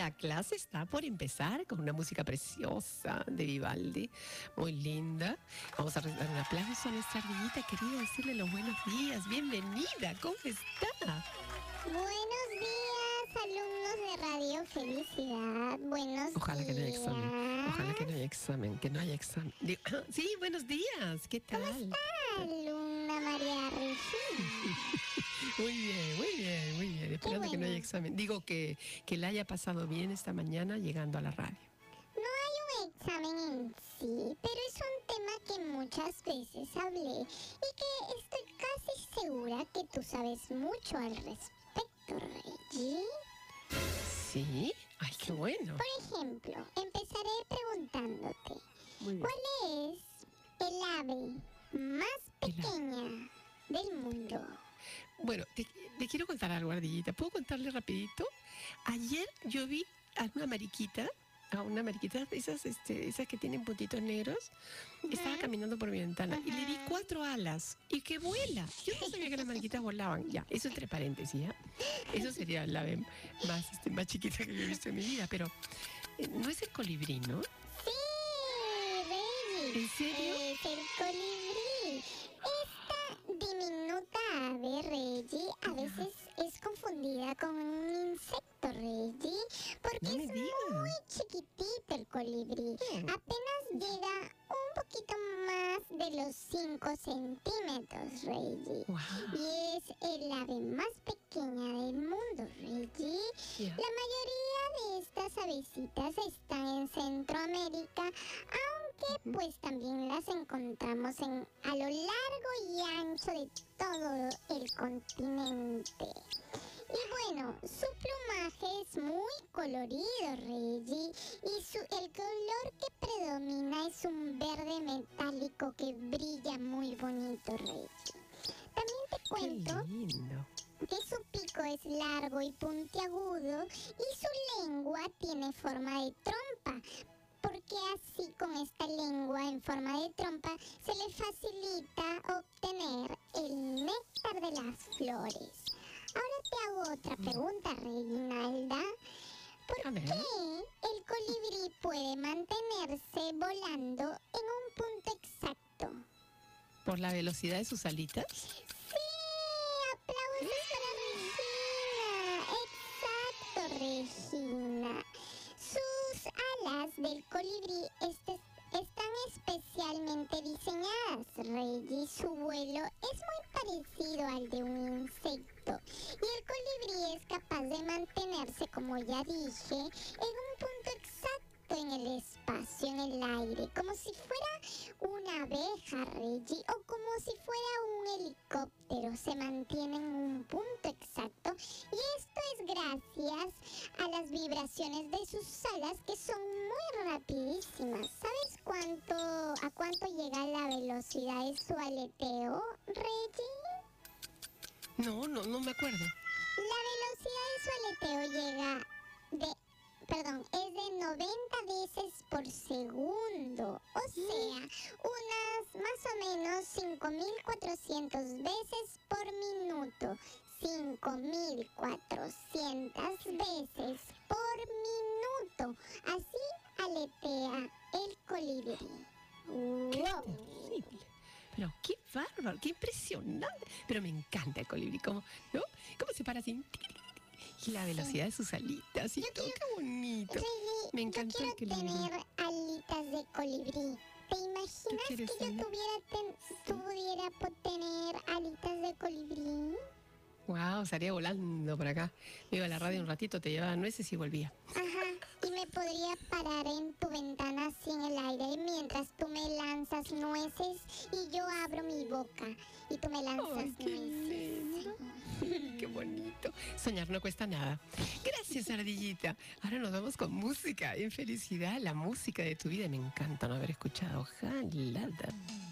La clase está por empezar con una música preciosa de Vivaldi, muy linda. Vamos a dar un aplauso a nuestra ardillita querida, decirle los buenos días. Bienvenida, ¿cómo está? Buenos días, alumnos de Radio Felicidad. Buenos Ojalá días. que no haya examen. Ojalá que no haya examen, que no haya examen. Sí, buenos días, ¿qué tal? ¿Cómo está, alumna María Regina? Muy bien, muy bien, muy bien. Esperando que no haya examen. Digo que la haya pasado bien esta mañana llegando a la radio. No hay un examen en sí, pero es un tema que muchas veces hablé y que estoy casi segura que tú sabes mucho al respecto, Reggie. ¿Sí? Ay, qué bueno. Por ejemplo, empezaré preguntándote, Muy bien. ¿cuál es el ave más pequeña del mundo? Bueno, te quiero contar algo, ardillita. ¿Puedo contarle rapidito? Ayer yo vi a una mariquita esas que tienen puntitos negros. Estaba caminando por mi ventana y le di 4 alas y que vuela. Yo no sabía que las mariquitas volaban. Ya, eso entre paréntesis, ¿ya? Eso sería la ave más chiquita que yo he visto en mi vida, pero no es el colibrí, ¿no? Sí, Reggie. ¿En serio? Es el colibrí. Esta diminuta ave, Reggie, a veces es confundida con un insecto, Reggie, porque No me es digas. muy chiquitito el colibrí. Apenas llega un poquito más de los 5 centímetros, Reggie. Wow. Y es el ave más pequeña del mundo, Reggie. Yeah. La mayoría de estas avecitas están en Centroamérica, aunque pues también las encontramos a lo largo y ancho de todo el continente. Y bueno, su plumaje es muy colorido, Reggie, y el color que predomina es un verde metálico que brilla muy bonito, Reggie. También te cuento Qué lindo. que su pico es largo y puntiagudo y su lengua tiene forma de trompa, porque así con esta lengua en forma de trompa se le facilita obtener el néctar de las flores. Ahora te hago otra pregunta, Reginalda. ¿Por qué el colibrí puede mantenerse volando en un punto exacto? ¿Por la velocidad de sus alitas? ¡Sí! ¡Aplausos para Regina! ¡Exacto, Regina! Sus alas del colibrí están especialmente diseñadas, Reggie. Su vuelo es muy parecido al de un insecto. Y el colibrí es capaz de mantenerse, como ya dije, en un punto exacto en el espacio, en el aire, como si fuera una abeja, Reggie, o como si fuera un helicóptero. Se mantiene en un punto exacto y esto es gracias a las vibraciones de sus alas, que son muy rapidísimas. ¿Sabes a cuánto llega la velocidad de su aleteo, Reggie? No me acuerdo. La velocidad de su aleteo es de 90 veces por segundo, o sea, unas más o menos 5.400 veces por minuto. 5.400 veces por minuto. Así aletea el colibrí. ¡Qué ¡Wow! terrible! Pero qué bárbaro, qué impresionante. Pero me encanta el colibrí, ¿no? ¿Cómo se para así? Y la velocidad de sus alitas y todo, qué bonito. Reggie, Me encanta yo el quiero colibrí. tener alitas de colibrí. ¿Te imaginas que quieres yo una? pudiera tener alitas de colibrí? Wow, estaría volando por acá. Me iba a la radio un ratito, te llevaba nueces y volvía. Ajá, y me podría parar en tu ventana así en el aire mientras tú me lanzas nueces y yo abro mi boca y tú me lanzas ¡Ay, qué nueces. lindo! ¡Qué bonito! Soñar no cuesta nada. Gracias, ardillita. Ahora nos vamos con música. En felicidad, la música de tu vida. Me encanta no haber escuchado Jalada.